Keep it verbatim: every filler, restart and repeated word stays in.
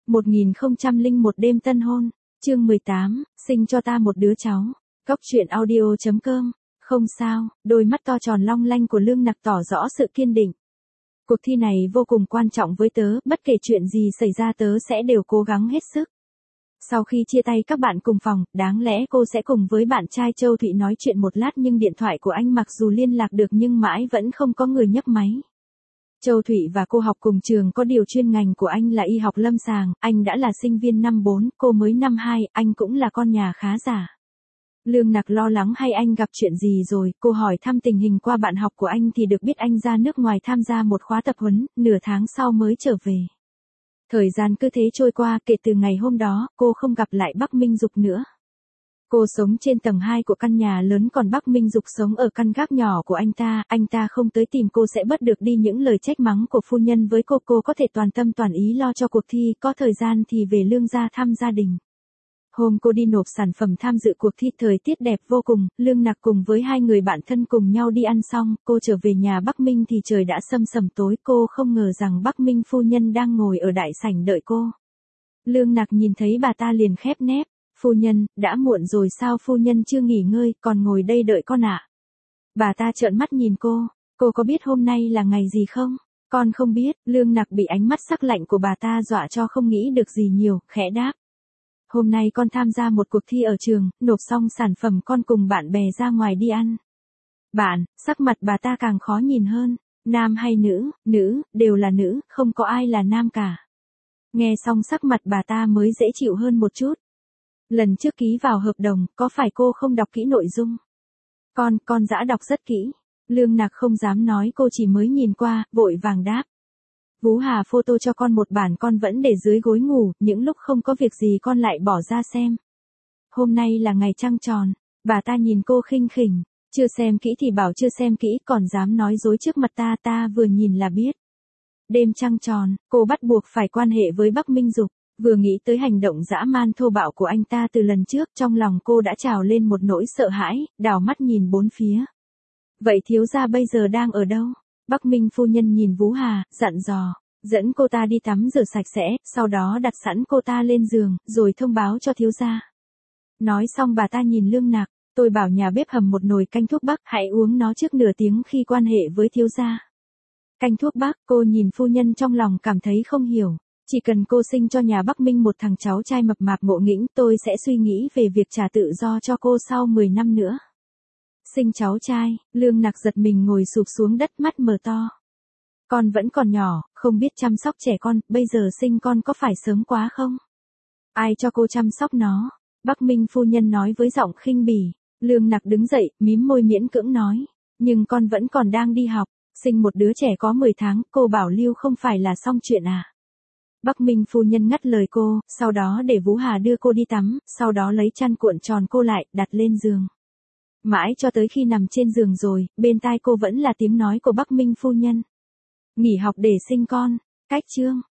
một nghìn không trăm lẻ một đêm tân hôn, chương mười tám, sinh cho ta một đứa cháu. Cóc truyện audio chấm com. Không sao, đôi mắt to tròn long lanh của Lương Nặc tỏ rõ sự kiên định. Cuộc thi này vô cùng quan trọng với tớ, bất kể chuyện gì xảy ra tớ sẽ đều cố gắng hết sức. Sau khi chia tay các bạn cùng phòng, đáng lẽ cô sẽ cùng với bạn trai Châu Thụy nói chuyện một lát, nhưng điện thoại của anh mặc dù liên lạc được nhưng mãi vẫn không có người nhấc máy. Châu Thụy và cô học cùng trường, có điều chuyên ngành của anh là y học lâm sàng, anh đã là sinh viên năm bốn, cô mới năm hai, anh cũng là con nhà khá giả. Lương Nặc lo lắng hay anh gặp chuyện gì rồi, cô hỏi thăm tình hình qua bạn học của anh thì được biết anh ra nước ngoài tham gia một khóa tập huấn, nửa tháng sau mới trở về. Thời gian cứ thế trôi qua, kể từ ngày hôm đó, cô không gặp lại Bắc Minh Dục nữa. Cô sống trên tầng hai của căn nhà lớn, còn Bắc Minh Dục sống ở căn gác nhỏ của anh ta, anh ta không tới tìm cô sẽ bớt được đi những lời trách mắng của phu nhân với cô, cô có thể toàn tâm toàn ý lo cho cuộc thi, có thời gian thì về Lương gia thăm gia đình. Hôm cô đi nộp sản phẩm tham dự cuộc thi, thời tiết đẹp vô cùng, Lương Nặc cùng với hai người bạn thân cùng nhau đi ăn xong, cô trở về nhà Bắc Minh thì trời đã sầm sầm tối, cô không ngờ rằng Bắc Minh phu nhân đang ngồi ở đại sảnh đợi cô. Lương Nặc nhìn thấy bà ta liền khép nép, phu nhân, đã muộn rồi sao phu nhân chưa nghỉ ngơi, còn ngồi đây đợi con ạ. À? Bà ta trợn mắt nhìn cô, cô có biết hôm nay là ngày gì không? Con không biết, Lương Nặc bị ánh mắt sắc lạnh của bà ta dọa cho không nghĩ được gì nhiều, khẽ đáp. Hôm nay con tham gia một cuộc thi ở trường, nộp xong sản phẩm con cùng bạn bè ra ngoài đi ăn. Bạn, sắc mặt bà ta càng khó nhìn hơn, nam hay nữ, nữ, đều là nữ, không có ai là nam cả. Nghe xong sắc mặt bà ta mới dễ chịu hơn một chút. Lần trước ký vào hợp đồng, có phải cô không đọc kỹ nội dung? Con, con đã đọc rất kỹ. Lương Nặc không dám nói, cô chỉ mới nhìn qua, vội vàng đáp. Vú Hà photo cho con một bản, con vẫn để dưới gối ngủ, những lúc không có việc gì con lại bỏ ra xem. Hôm nay là ngày trăng tròn, bà ta nhìn cô khinh khỉnh, chưa xem kỹ thì bảo chưa xem kỹ, còn dám nói dối trước mặt ta, ta vừa nhìn là biết. Đêm trăng tròn, cô bắt buộc phải quan hệ với Bắc Minh Dục, vừa nghĩ tới hành động dã man thô bạo của anh ta từ lần trước, trong lòng cô đã trào lên một nỗi sợ hãi, đảo mắt nhìn bốn phía. Vậy thiếu gia bây giờ đang ở đâu? Bắc Minh phu nhân nhìn Vú Hà, dặn dò, dẫn cô ta đi tắm rửa sạch sẽ, sau đó đặt sẵn cô ta lên giường, rồi thông báo cho thiếu gia. Nói xong bà ta nhìn Lương Nặc, tôi bảo nhà bếp hầm một nồi canh thuốc bắc, hãy uống nó trước nửa tiếng khi quan hệ với thiếu gia. Canh thuốc bắc, cô nhìn phu nhân trong lòng cảm thấy không hiểu, chỉ cần cô sinh cho nhà Bắc Minh một thằng cháu trai mập mạp ngộ nghĩnh, tôi sẽ suy nghĩ về việc trả tự do cho cô sau mười năm nữa. Sinh cháu trai, Lương Nặc giật mình ngồi sụp xuống đất, mắt mở to. Con vẫn còn nhỏ, không biết chăm sóc trẻ con, bây giờ sinh con có phải sớm quá không? Ai cho cô chăm sóc nó? Bắc Minh phu nhân nói với giọng khinh bỉ. Lương Nặc đứng dậy, mím môi miễn cưỡng nói. Nhưng con vẫn còn đang đi học, sinh một đứa trẻ có mười tháng, cô bảo lưu không phải là xong chuyện à? Bắc Minh phu nhân ngắt lời cô, sau đó để Vú Hà đưa cô đi tắm, sau đó lấy chăn cuộn tròn cô lại, đặt lên giường. Mãi cho tới khi nằm trên giường rồi, bên tai cô vẫn là tiếng nói của Bắc Minh phu nhân. Nghỉ học để sinh con, cách chương.